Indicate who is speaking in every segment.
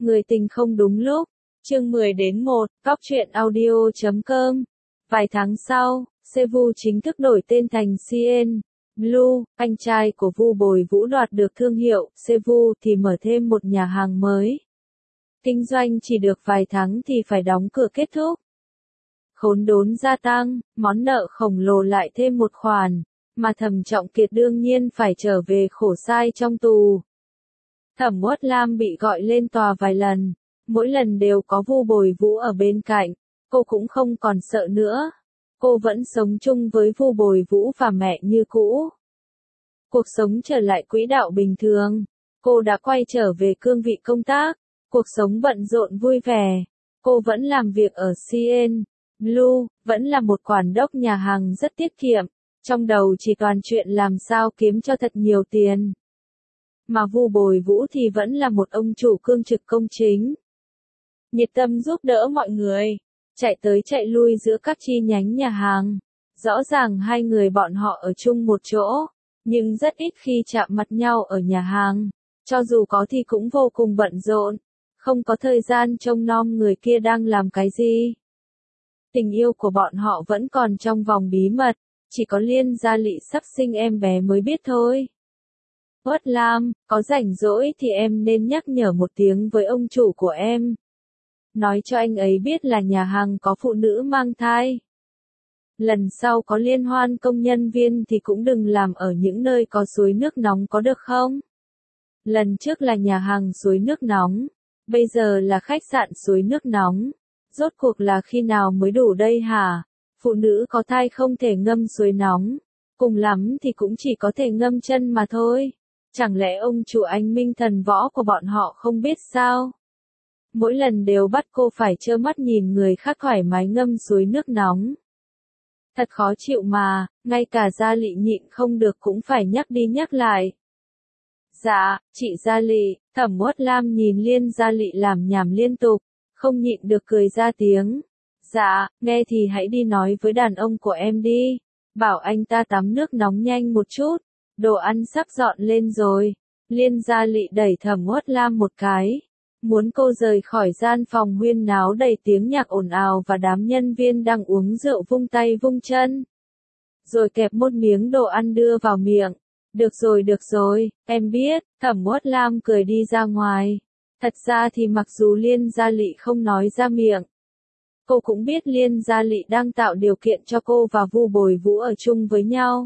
Speaker 1: Người tình không đúng lúc. Chương 10-1, Góc truyện audio.com. Vài tháng sau, Sevu chính thức đổi tên thành CN Blue, anh trai của Vu Bồi Vũ đoạt được thương hiệu Sevu thì mở thêm một nhà hàng mới. Kinh doanh chỉ được vài tháng thì phải đóng cửa kết thúc. Khốn đốn gia tăng, món nợ khổng lồ lại thêm một khoản, mà Thẩm Trọng Kiệt đương nhiên phải trở về khổ sai trong tù. Thẩm Uất Lam bị gọi lên tòa vài lần, mỗi lần đều có Vu Bồi Vũ ở bên cạnh, cô cũng không còn sợ nữa. Cô vẫn sống chung với Vu Bồi Vũ và mẹ như cũ. Cuộc sống trở lại quỹ đạo bình thường, cô đã quay trở về cương vị công tác, cuộc sống bận rộn vui vẻ. Cô vẫn làm việc ở CN Blue, vẫn là một quản đốc nhà hàng rất tiết kiệm, trong đầu chỉ toàn chuyện làm sao kiếm cho thật nhiều tiền. Mà Vu Bồi Vũ thì vẫn là một ông chủ cương trực công chính. Nhiệt tâm giúp đỡ mọi người, chạy tới chạy lui giữa các chi nhánh nhà hàng. Rõ ràng hai người bọn họ ở chung một chỗ, nhưng rất ít khi chạm mặt nhau ở nhà hàng. Cho dù có thì cũng vô cùng bận rộn, không có thời gian trông nom người kia đang làm cái gì. Tình yêu của bọn họ vẫn còn trong vòng bí mật, chỉ có Liên Gia Lị sắp sinh em bé mới biết thôi. Uất Lam, có rảnh rỗi thì em nên nhắc nhở một tiếng với ông chủ của em. Nói cho anh ấy biết là nhà hàng có phụ nữ mang thai. Lần sau có liên hoan công nhân viên thì cũng đừng làm ở những nơi có suối nước nóng có được không? Lần trước là nhà hàng suối nước nóng, bây giờ là khách sạn suối nước nóng. Rốt cuộc là khi nào mới đủ đây hả? Phụ nữ có thai không thể ngâm suối nóng, cùng lắm thì cũng chỉ có thể ngâm chân mà thôi. Chẳng lẽ ông chủ anh minh thần võ của bọn họ không biết sao? Mỗi lần đều bắt cô phải trơ mắt nhìn người khác thoải mái ngâm suối nước nóng. Thật khó chịu mà, ngay cả Gia Lị nhịn không được cũng phải nhắc đi nhắc lại. Dạ, chị Gia Lị, Thẩm Uất Lam nhìn Liên Gia Lị làm nhảm liên tục, không nhịn được cười ra tiếng. Dạ, nghe thì hãy đi nói với đàn ông của em đi, bảo anh ta tắm nước nóng nhanh một chút, đồ ăn sắp dọn lên rồi. Liên Gia Lị đẩy Thẩm Uất Lam một cái, muốn cô rời khỏi gian phòng huyên náo đầy tiếng nhạc ồn ào và đám nhân viên đang uống rượu vung tay vung chân. Rồi kẹp một miếng đồ ăn đưa vào miệng. Được rồi, em biết. Thẩm Uất Lam cười đi ra ngoài. Thật ra thì mặc dù Liên Gia Lị không nói ra miệng, cô cũng biết Liên Gia Lị đang tạo điều kiện cho cô và Vu Bồi Vũ ở chung với nhau.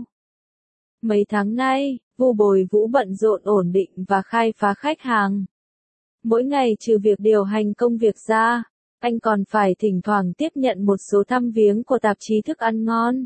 Speaker 1: Mấy tháng nay, Vu Bồi Vũ bận rộn ổn định và khai phá khách hàng. Mỗi ngày trừ việc điều hành công việc ra, anh còn phải thỉnh thoảng tiếp nhận một số thăm viếng của tạp chí thức ăn ngon.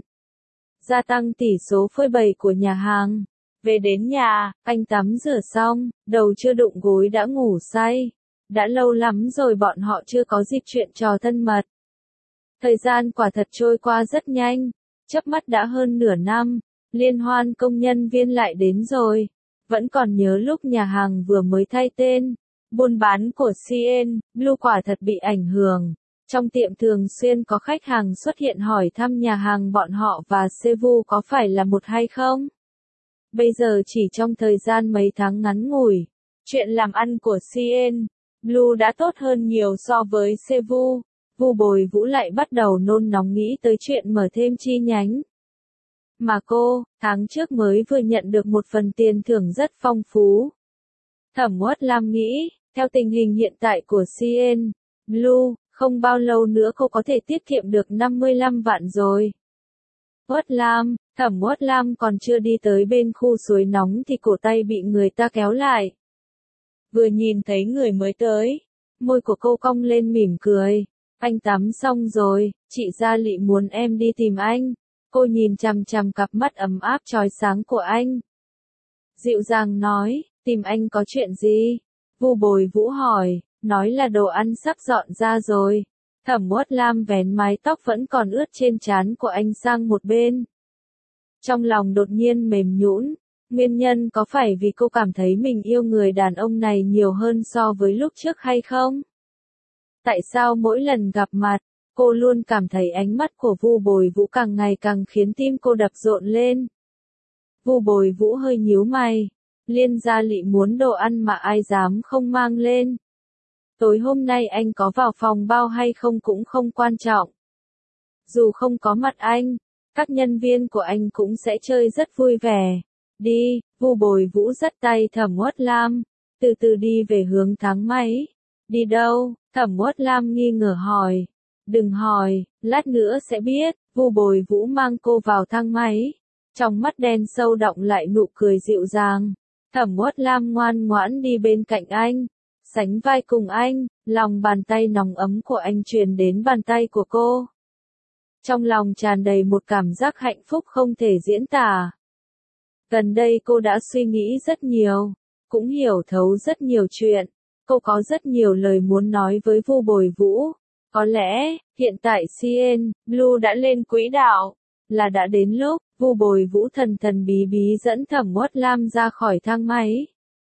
Speaker 1: Gia tăng tỷ số phơi bày của nhà hàng. Về đến nhà, anh tắm rửa xong, đầu chưa đụng gối đã ngủ say. Đã lâu lắm rồi bọn họ chưa có dịp chuyện trò thân mật. Thời gian quả thật trôi qua rất nhanh, chớp mắt đã hơn nửa năm, liên hoan công nhân viên lại đến rồi. Vẫn còn nhớ lúc nhà hàng vừa mới thay tên, buôn bán của CN Blue quả thật bị ảnh hưởng. Trong tiệm thường xuyên có khách hàng xuất hiện hỏi thăm nhà hàng bọn họ và Sevu có phải là một hay không. Bây giờ chỉ trong thời gian mấy tháng ngắn ngủi, chuyện làm ăn của CN Blue đã tốt hơn nhiều so với Sevu. Vu Bồi Vũ lại bắt đầu nôn nóng nghĩ tới chuyện mở thêm chi nhánh. Mà cô, tháng trước mới vừa nhận được một phần tiền thưởng rất phong phú. Thẩm Uất Lam nghĩ, theo tình hình hiện tại của CN Blue, không bao lâu nữa cô có thể tiết kiệm được 55 vạn rồi. Uất Lam, Thẩm Uất Lam còn chưa đi tới bên khu suối nóng thì cổ tay bị người ta kéo lại. Vừa nhìn thấy người mới tới, môi của cô cong lên mỉm cười. Anh tắm xong rồi, chị Gia Lị muốn em đi tìm anh. Cô nhìn chằm chằm cặp mắt ấm áp chói sáng của anh. Dịu dàng nói, tìm anh có chuyện gì? Vu Bồi Vũ hỏi, nói là đồ ăn sắp dọn ra rồi. Thẩm Uất Lam vén mái tóc vẫn còn ướt trên trán của anh sang một bên. Trong lòng đột nhiên mềm nhũn, nguyên nhân có phải vì cô cảm thấy mình yêu người đàn ông này nhiều hơn so với lúc trước hay không? Tại sao mỗi lần gặp mặt, cô luôn cảm thấy ánh mắt của Vu Bồi Vũ càng ngày càng khiến tim cô đập rộn lên? Vu Bồi Vũ hơi nhíu mày. Liên Gia Lị muốn đồ ăn mà ai dám không mang lên. Tối hôm nay anh có vào phòng bao hay không cũng không quan trọng. Dù không có mặt anh, các nhân viên của anh cũng sẽ chơi rất vui vẻ. Đi, Vu Bồi Vũ dắt tay Thẩm Uất Lam, từ từ đi về hướng thang máy. Đi đâu? Thẩm Uất Lam nghi ngờ hỏi. Đừng hỏi, lát nữa sẽ biết. Vu Bồi Vũ mang cô vào thang máy. Trong mắt đen sâu đọng lại nụ cười dịu dàng. Thẩm Uất Lam ngoan ngoãn đi bên cạnh anh, sánh vai cùng anh, lòng bàn tay nóng ấm của anh truyền đến bàn tay của cô. Trong lòng tràn đầy một cảm giác hạnh phúc không thể diễn tả. Gần đây cô đã suy nghĩ rất nhiều, cũng hiểu thấu rất nhiều chuyện. Cô có rất nhiều lời muốn nói với Vu Bồi Vũ. Có lẽ, hiện tại CN Blue đã lên quỹ đạo, là đã đến lúc. Vu Bồi Vũ thần thần bí bí dẫn Thẩm Uất Lam ra khỏi thang máy.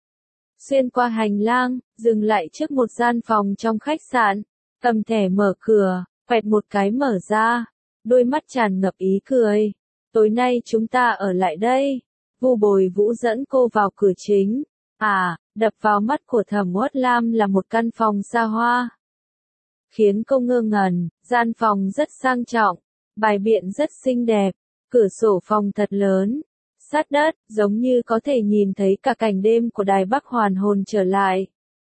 Speaker 1: Xuyên qua hành lang, dừng lại trước một gian phòng trong khách sạn, cầm thẻ mở cửa, quẹt một cái mở ra, đôi mắt tràn ngập ý cười. Tối nay chúng ta ở lại đây. Vu Bồi Vũ dẫn cô vào cửa chính. Đập vào mắt của Thẩm Uất Lam là một căn phòng xa hoa. Khiến cô ngơ ngẩn, gian phòng rất sang trọng, bài biện rất xinh đẹp, cửa sổ phòng thật lớn, sát đất, giống như có thể nhìn thấy cả cảnh đêm của Đài Bắc hoàn hồn trở lại.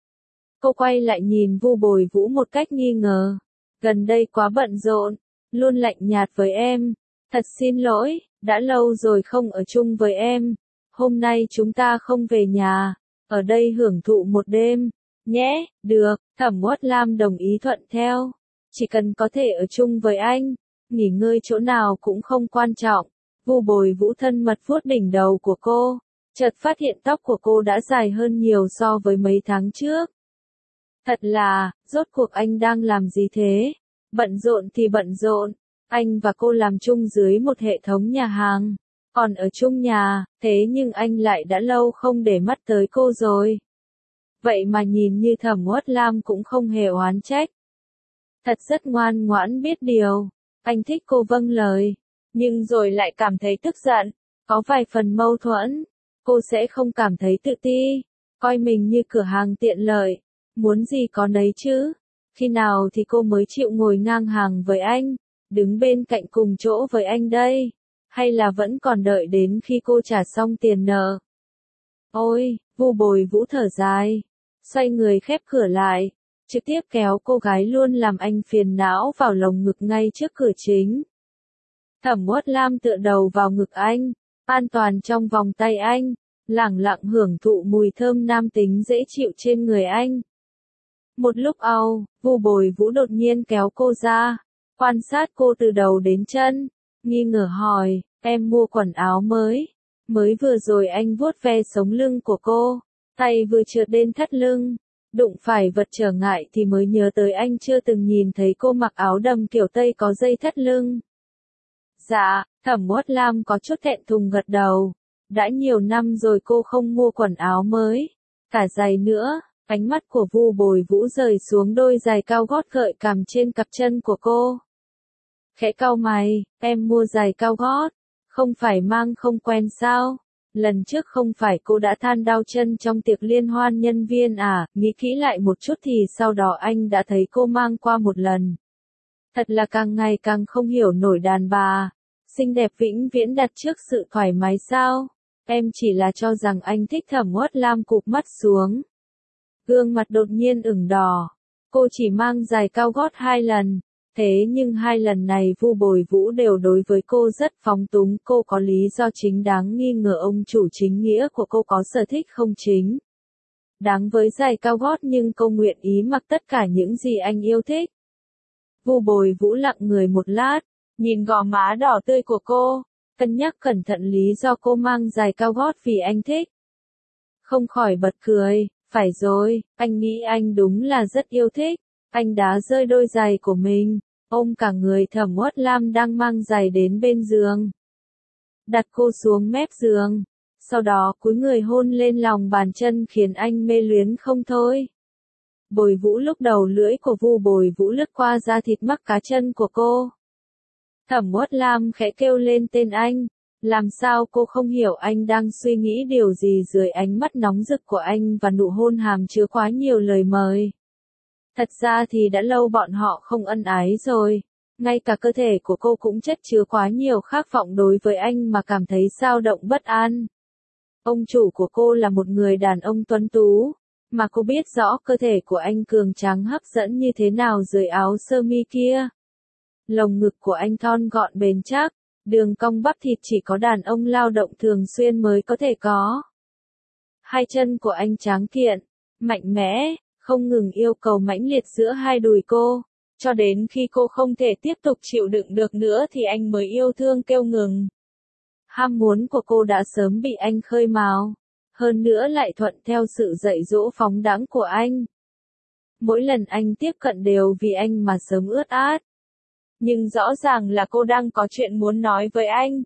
Speaker 1: Cô quay lại nhìn Vu Bồi Vũ một cách nghi ngờ. Gần đây quá bận rộn, luôn lạnh nhạt với em. Thật xin lỗi, đã lâu rồi không ở chung với em. Hôm nay chúng ta không về nhà, ở đây hưởng thụ một đêm, nhé. Được, Thẩm Uất Lam đồng ý thuận theo. Chỉ cần có thể ở chung với anh, nghỉ ngơi chỗ nào cũng không quan trọng. Vu Bồi Vũ thân mật vuốt đỉnh đầu của cô, chợt phát hiện tóc của cô đã dài hơn nhiều so với mấy tháng trước. Thật là, rốt cuộc anh đang làm gì thế? Bận rộn thì bận rộn, anh và cô làm chung dưới một hệ thống nhà hàng, còn ở chung nhà, thế nhưng anh lại đã lâu không để mắt tới cô rồi. Vậy mà nhìn như Thẩm Uất Lam cũng không hề oán trách. Thật rất ngoan ngoãn biết điều, anh thích cô vâng lời, nhưng rồi lại cảm thấy tức giận, có vài phần mâu thuẫn. Cô sẽ không cảm thấy tự ti, coi mình như cửa hàng tiện lợi, muốn gì có nấy chứ. Khi nào thì cô mới chịu ngồi ngang hàng với anh, đứng bên cạnh cùng chỗ với anh đây? Hay là vẫn còn đợi đến khi cô trả xong tiền nợ? Ôi, Vu Bồi Vũ thở dài, xoay người khép cửa lại, trực tiếp kéo cô gái luôn làm anh phiền não vào lồng ngực ngay trước cửa chính. Thẩm Uất Lam tựa đầu vào ngực anh, an toàn trong vòng tay anh, lẳng lặng hưởng thụ mùi thơm nam tính dễ chịu trên người anh. Một lúc sau, Vu Bồi Vũ đột nhiên kéo cô ra, quan sát cô từ đầu đến chân, nghi ngờ hỏi, em mua quần áo mới. Mới vừa rồi anh vuốt ve sống lưng của cô, tay vừa trượt đến thắt lưng, đụng phải vật trở ngại thì mới nhớ tới anh chưa từng nhìn thấy cô mặc áo đầm kiểu Tây có dây thắt lưng. Dạ, Thẩm Uất Lam có chút thẹn thùng gật đầu. Đã nhiều năm rồi cô không mua quần áo mới, cả giày nữa. Ánh mắt của Vu Bồi Vũ rời xuống đôi giày cao gót gợi cảm trên cặp chân của cô. Khẽ cau mày, em mua giày cao gót, không phải mang không quen sao? Lần trước không phải cô đã than đau chân trong tiệc liên hoan nhân viên à? Nghĩ kỹ lại một chút thì sau đó anh đã thấy cô mang qua một lần. Thật là càng ngày càng không hiểu nổi đàn bà. Xinh đẹp vĩnh viễn đặt trước sự thoải mái sao? Em chỉ là cho rằng anh thích. Thẩm Uất Lam cụp mắt xuống. Gương mặt đột nhiên ửng đỏ. Cô chỉ mang giày cao gót 2 lần. Thế nhưng 2 lần này Vu Bồi Vũ đều đối với cô rất phóng túng. Cô có lý do chính đáng nghi ngờ ông chủ chính nghĩa của cô có sở thích không chính đáng với giày cao gót, nhưng cô nguyện ý mặc tất cả những gì anh yêu thích. Vu Bồi Vũ lặng người một lát, nhìn gò má đỏ tươi của cô, cân nhắc cẩn thận lý do cô mang giày cao gót vì anh thích. Không khỏi bật cười, phải rồi, anh nghĩ anh đúng là rất yêu thích. Anh đá rơi đôi giày của mình, ôm cả người Thẩm Uất Lam đang mang giày đến bên giường. Đặt cô xuống mép giường, sau đó cúi người hôn lên lòng bàn chân khiến anh mê luyến không thôi. Bồi Vũ lúc đầu lưỡi của Vu Bồi Vũ lướt qua da thịt mắc cá chân của cô. Thẩm Uất Lam khẽ kêu lên tên anh. Làm sao cô không hiểu anh đang suy nghĩ điều gì dưới ánh mắt nóng rực của anh và nụ hôn hàm chứa quá nhiều lời mời. Thật ra thì đã lâu bọn họ không ân ái rồi. Ngay cả cơ thể của cô cũng chất chứa quá nhiều khát vọng đối với anh mà cảm thấy dao động bất an. Ông chủ của cô là một người đàn ông tuấn tú, mà cô biết rõ cơ thể của anh cường tráng hấp dẫn như thế nào dưới áo sơ mi kia. Lồng ngực của anh thon gọn bền chắc, đường cong bắp thịt chỉ có đàn ông lao động thường xuyên mới có thể có. Hai chân của anh tráng kiện, mạnh mẽ, không ngừng yêu cầu mãnh liệt giữa hai đùi cô, cho đến khi cô không thể tiếp tục chịu đựng được nữa thì anh mới yêu thương kêu ngừng. Ham muốn của cô đã sớm bị anh khơi mào, hơn nữa lại thuận theo sự dạy dỗ phóng đãng của anh. Mỗi lần anh tiếp cận đều vì anh mà sớm ướt át. Nhưng rõ ràng là cô đang có chuyện muốn nói với anh.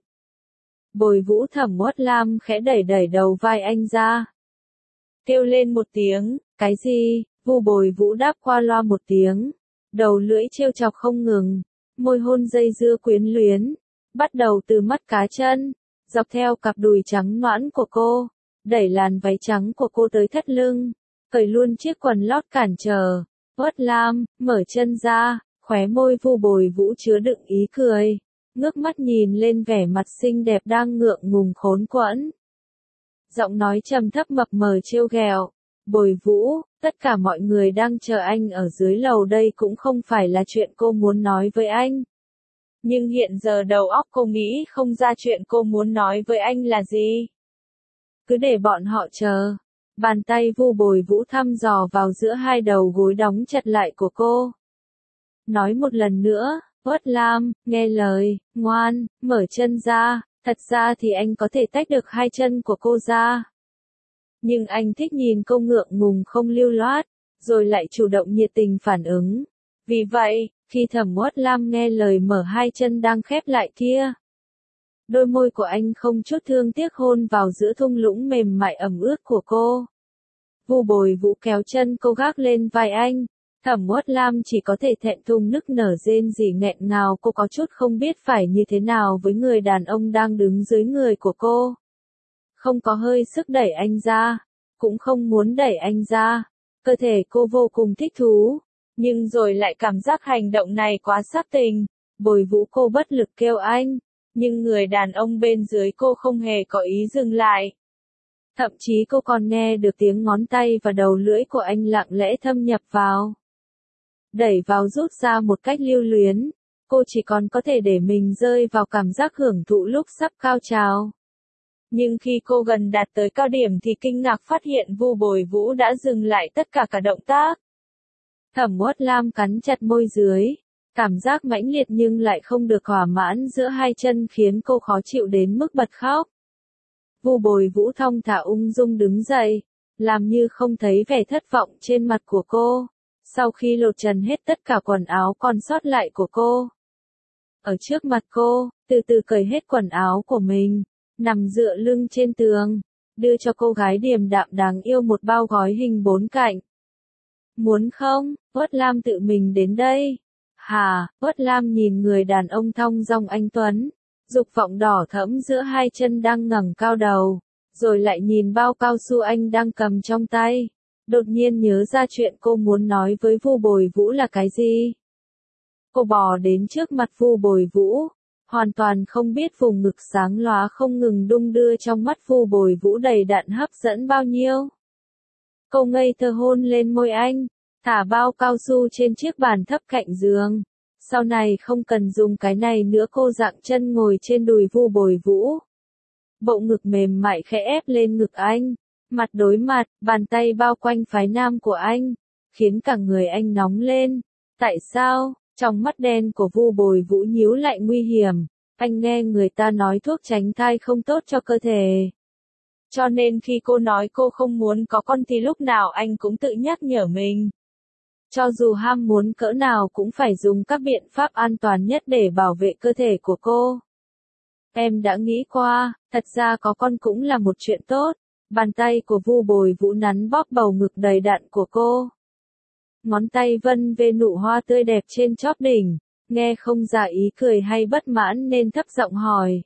Speaker 1: Bồi Vũ Thẩm Uất Lam khẽ đẩy đẩy đầu vai anh ra. Kêu lên một tiếng, cái gì? Vu Bồi Vũ đáp qua loa một tiếng. Đầu lưỡi trêu chọc không ngừng, môi hôn dây dưa quyến luyến. Bắt đầu từ mắt cá chân, dọc theo cặp đùi trắng nõn của cô, đẩy làn váy trắng của cô tới thắt lưng, cởi luôn chiếc quần lót cản trở. Uất Lam, mở chân ra, khóe môi Vu Bồi Vũ chứa đựng ý cười, ngước mắt nhìn lên vẻ mặt xinh đẹp đang ngượng ngùng khốn quẫn. Giọng nói trầm thấp mập mờ trêu ghẹo, Bồi Vũ, tất cả mọi người đang chờ anh ở dưới lầu đây cũng không phải là chuyện cô muốn nói với anh. Nhưng hiện giờ đầu óc cô nghĩ không ra chuyện cô muốn nói với anh là gì. Cứ để bọn họ chờ. Bàn tay Vu Bồi Vũ thăm dò vào giữa hai đầu gối đóng chặt lại của cô. Nói một lần nữa, Uất Lam, nghe lời, ngoan, mở chân ra, thật ra thì anh có thể tách được hai chân của cô ra. Nhưng anh thích nhìn cô ngượng ngùng không lưu loát, rồi lại chủ động nhiệt tình phản ứng. Vì vậy, khi Thẩm Uất Lam nghe lời mở hai chân đang khép lại kia, đôi môi của anh không chút thương tiếc hôn vào giữa thung lũng mềm mại ẩm ướt của cô. Vu Bồi Vũ kéo chân cô gác lên vai anh. Thẩm Uất Lam chỉ có thể thẹn thùng nức nở rên rỉ nghẹn ngào, cô có chút không biết phải như thế nào với người đàn ông đang đứng dưới người của cô. Không có hơi sức đẩy anh ra, cũng không muốn đẩy anh ra. Cơ thể cô vô cùng thích thú, nhưng rồi lại cảm giác hành động này quá sát tình. Bồi Vũ cô bất lực kêu anh, nhưng người đàn ông bên dưới cô không hề có ý dừng lại. Thậm chí cô còn nghe được tiếng ngón tay và đầu lưỡi của anh lặng lẽ thâm nhập vào. Đẩy vào rút ra một cách lưu luyến, cô chỉ còn có thể để mình rơi vào cảm giác hưởng thụ lúc sắp cao trào. Nhưng khi cô gần đạt tới cao điểm thì kinh ngạc phát hiện Vu Bồi Vũ đã dừng lại tất cả động tác. Thẩm Uất Lam cắn chặt môi dưới, cảm giác mãnh liệt nhưng lại không được thỏa mãn giữa hai chân khiến cô khó chịu đến mức bật khóc. Vu Bồi Vũ thong thả ung dung đứng dậy, làm như không thấy vẻ thất vọng trên mặt của cô. Sau khi lột trần hết tất cả quần áo còn sót lại của cô, ở trước mặt cô, từ từ cởi hết quần áo của mình, nằm dựa lưng trên tường, đưa cho cô gái điềm đạm đáng yêu một bao gói hình bốn cạnh. Muốn không? Uất Lam tự mình đến đây. Hà, Uất Lam nhìn người đàn ông thong dong anh tuấn, dục vọng đỏ thẫm giữa hai chân đang ngẩng cao đầu, rồi lại nhìn bao cao su anh đang cầm trong tay. Đột nhiên nhớ ra chuyện cô muốn nói với Vu Bồi Vũ là cái gì. Cô bò đến trước mặt Vu Bồi Vũ, hoàn toàn không biết vùng ngực sáng lóa không ngừng đung đưa trong mắt Vu Bồi Vũ đầy đặn hấp dẫn bao nhiêu. Cô ngây thơ hôn lên môi anh, thả bao cao su trên chiếc bàn thấp cạnh giường. Sau này không cần dùng cái này nữa, cô dạng chân ngồi trên đùi Vu Bồi Vũ. Bộ ngực mềm mại khẽ ép lên ngực anh. Mặt đối mặt, bàn tay bao quanh phái nam của anh, khiến cả người anh nóng lên. Tại sao? Trong mắt đen của Vu Bồi Vũ nhíu lại nguy hiểm. Anh nghe người ta nói thuốc tránh thai không tốt cho cơ thể. Cho nên khi cô nói cô không muốn có con thì lúc nào anh cũng tự nhắc nhở mình. Cho dù ham muốn cỡ nào cũng phải dùng các biện pháp an toàn nhất để bảo vệ cơ thể của cô. Em đã nghĩ qua, thật ra có con cũng là một chuyện tốt. Bàn tay của Vu Bồi Vũ nắn bóp bầu ngực đầy đặn của cô. Ngón tay vân về nụ hoa tươi đẹp trên chóp đỉnh, nghe không ra ý cười hay bất mãn nên thấp giọng hỏi.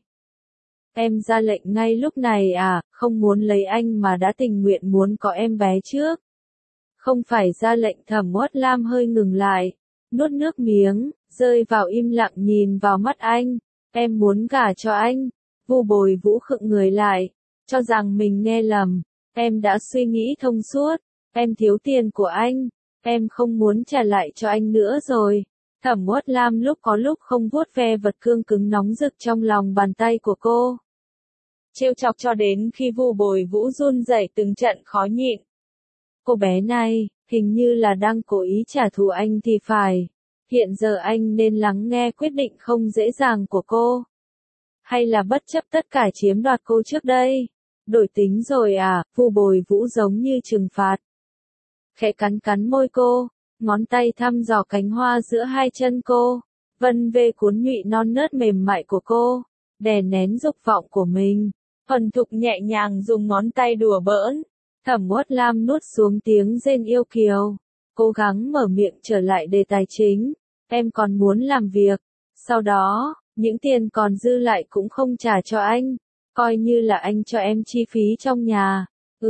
Speaker 1: Em ra lệnh ngay lúc này à, không muốn lấy anh mà đã tình nguyện muốn có em bé trước. Không phải ra lệnh. Thẩm Uất Lam hơi ngừng lại, nuốt nước miếng, rơi vào im lặng nhìn vào mắt anh. Em muốn gả cho anh. Vu Bồi Vũ khựng người lại, cho rằng mình nghe lầm. Em đã suy nghĩ thông suốt. Em thiếu tiền của anh. Em không muốn trả lại cho anh nữa rồi. Thẩm Uất Lam lúc có lúc không vuốt ve vật cương cứng nóng rực trong lòng bàn tay của cô. Trêu chọc cho đến khi Vu Bồi Vũ run rẩy từng trận khó nhịn. Cô bé này, hình như là đang cố ý trả thù anh thì phải. Hiện giờ anh nên lắng nghe quyết định không dễ dàng của cô. Hay là bất chấp tất cả chiếm đoạt cô trước đây? Đổi tính rồi à? Vu Bồi Vũ giống như trừng phạt. Khẽ cắn cắn môi cô, ngón tay thăm dò cánh hoa giữa hai chân cô, vân về cuốn nhụy non nớt mềm mại của cô, đè nén dục vọng của mình, thuần thục nhẹ nhàng dùng ngón tay đùa bỡn. Thẩm Uất Lam nuốt xuống tiếng rên yêu kiều, cố gắng mở miệng trở lại đề tài chính. Em còn muốn làm việc, sau đó, những tiền còn dư lại cũng không trả cho anh, coi như là anh cho em chi phí trong nhà.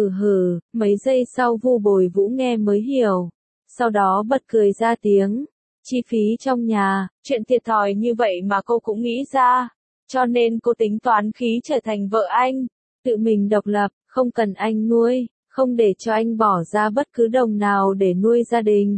Speaker 1: Mấy giây sau Vu Bồi Vũ nghe mới hiểu, sau đó bật cười ra tiếng. Chi phí trong nhà, chuyện thiệt thòi như vậy mà cô cũng nghĩ ra, cho nên cô tính toán khí trở thành vợ anh, tự mình độc lập, không cần anh nuôi, không để cho anh bỏ ra bất cứ đồng nào để nuôi gia đình.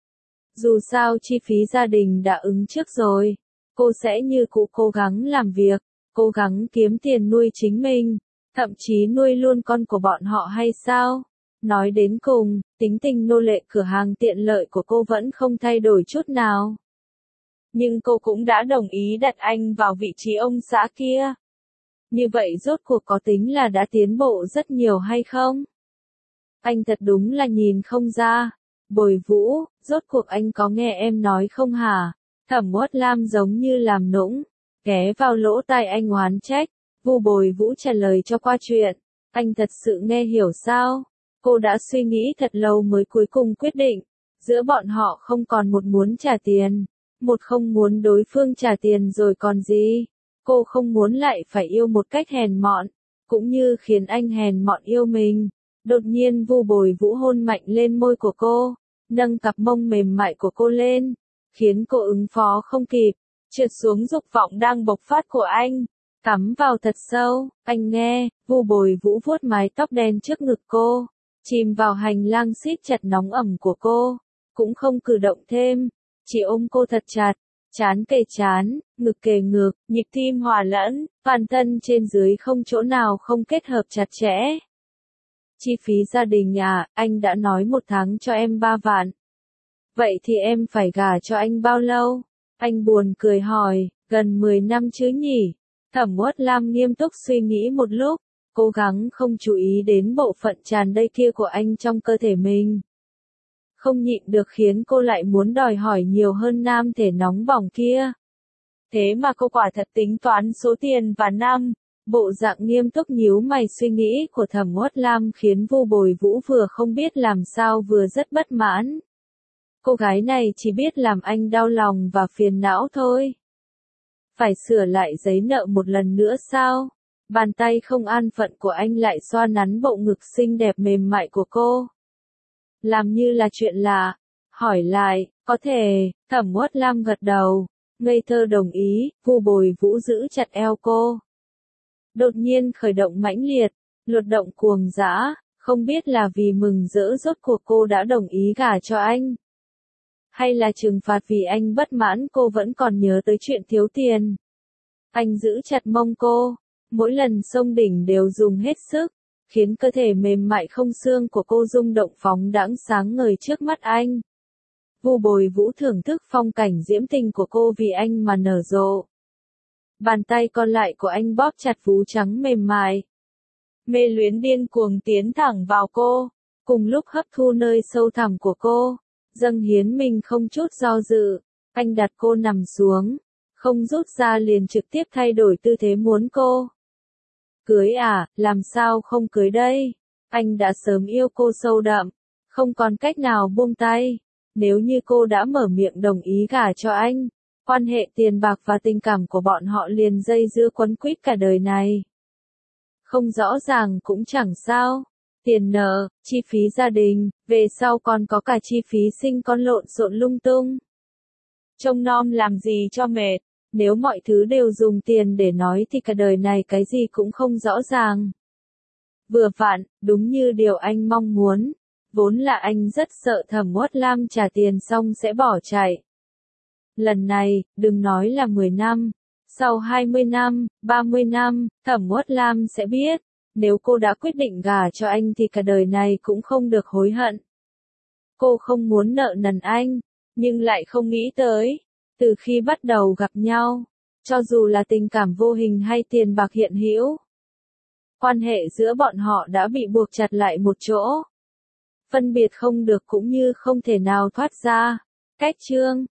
Speaker 1: Dù sao chi phí gia đình đã ứng trước rồi, cô sẽ như cũ cố gắng làm việc, cố gắng kiếm tiền nuôi chính mình. Thậm chí nuôi luôn con của bọn họ hay sao? Nói đến cùng, tính tình nô lệ cửa hàng tiện lợi của cô vẫn không thay đổi chút nào. Nhưng cô cũng đã đồng ý đặt anh vào vị trí ông xã kia. Như vậy rốt cuộc có tính là đã tiến bộ rất nhiều hay không? Anh thật đúng là nhìn không ra. Bồi Vũ, rốt cuộc anh có nghe em nói không hả? Thẩm Uất Lam giống như làm nũng, ghé vào lỗ tai anh oán trách. Vu Bồi Vũ trả lời cho qua chuyện. Anh thật sự nghe hiểu sao? Cô đã suy nghĩ thật lâu mới cuối cùng quyết định. Giữa bọn họ không còn một muốn trả tiền, một không muốn đối phương trả tiền rồi còn gì. Cô không muốn lại phải yêu một cách hèn mọn, cũng như khiến anh hèn mọn yêu mình. Đột nhiên Vu Bồi Vũ hôn mạnh lên môi của cô, nâng cặp mông mềm mại của cô lên, khiến cô ứng phó không kịp, trượt xuống dục vọng đang bộc phát của anh. Cắm vào thật sâu, anh nghe. Vu Bồi Vũ vuốt mái tóc đen trước ngực cô, chìm vào hành lang siết chặt nóng ẩm của cô, cũng không cử động thêm, chỉ ôm cô thật chặt, trán kề trán, ngực kề ngực, nhịp tim hòa lẫn, toàn thân trên dưới không chỗ nào không kết hợp chặt chẽ. Chi phí gia đình à, anh đã nói 1 tháng cho em 3 vạn. Vậy thì em phải gả cho anh bao lâu? Anh buồn cười hỏi, gần 10 năm chứ nhỉ? Thẩm Uất Lam nghiêm túc suy nghĩ một lúc, cố gắng không chú ý đến bộ phận tràn đầy kia của anh trong cơ thể mình. Không nhịn được khiến cô lại muốn đòi hỏi nhiều hơn nam thể nóng bỏng kia. Thế mà cô quả thật tính toán số tiền và năm. Bộ dạng nghiêm túc nhíu mày suy nghĩ của Thẩm Uất Lam khiến Vu Bồi Vũ vừa không biết làm sao vừa rất bất mãn. Cô gái này chỉ biết làm anh đau lòng và phiền não thôi. Phải sửa lại giấy nợ một lần nữa sao? Bàn tay không an phận của anh lại xoa nắn bộ ngực xinh đẹp mềm mại của cô. Làm như là chuyện lạ. Hỏi lại, có thể. Thẩm Uất Lam gật đầu, ngây thơ đồng ý. Vu Bồi Vũ giữ chặt eo cô. Đột nhiên khởi động mãnh liệt, luật động cuồng dã, không biết là vì mừng rỡ rốt cuộc cô đã đồng ý gả cho anh. Hay là trừng phạt vì anh bất mãn cô vẫn còn nhớ tới chuyện thiếu tiền. Anh giữ chặt mông cô, mỗi lần xông đỉnh đều dùng hết sức, khiến cơ thể mềm mại không xương của cô rung động phóng đãng sáng ngời trước mắt anh. Vu Bồi Vũ thưởng thức phong cảnh diễm tình của cô vì anh mà nở rộ. Bàn tay còn lại của anh bóp chặt vú trắng mềm mại. Mê luyến điên cuồng tiến thẳng vào cô, cùng lúc hấp thu nơi sâu thẳm của cô, dâng hiến mình không chút do dự. Anh đặt cô nằm xuống, không rút ra liền trực tiếp thay đổi tư thế muốn cô. Cưới à, làm sao không cưới đây? Anh đã sớm yêu cô sâu đậm, không còn cách nào buông tay. Nếu như cô đã mở miệng đồng ý gả cho anh, quan hệ tiền bạc và tình cảm của bọn họ liền dây dưa quấn quýt cả đời này. Không rõ ràng cũng chẳng sao. tiền nợ, chi phí gia đình, về sau còn có cả chi phí sinh con lộn xộn lung tung. Trông nom làm gì cho mệt, nếu mọi thứ đều dùng tiền để nói thì cả đời này cái gì cũng không rõ ràng. Vừa vặn, đúng như điều anh mong muốn. Vốn là anh rất sợ Thẩm Uất Lam trả tiền xong sẽ bỏ chạy. Lần này, đừng nói là 10 năm, sau 20 năm, 30 năm, Thẩm Uất Lam sẽ biết, nếu cô đã quyết định gả cho anh thì cả đời này cũng không được hối hận. Cô không muốn nợ nần anh, nhưng lại không nghĩ tới, từ khi bắt đầu gặp nhau, cho dù là tình cảm vô hình hay tiền bạc hiện hữu, quan hệ giữa bọn họ đã bị buộc chặt lại một chỗ. Phân biệt không được cũng như không thể nào thoát ra. Cách chương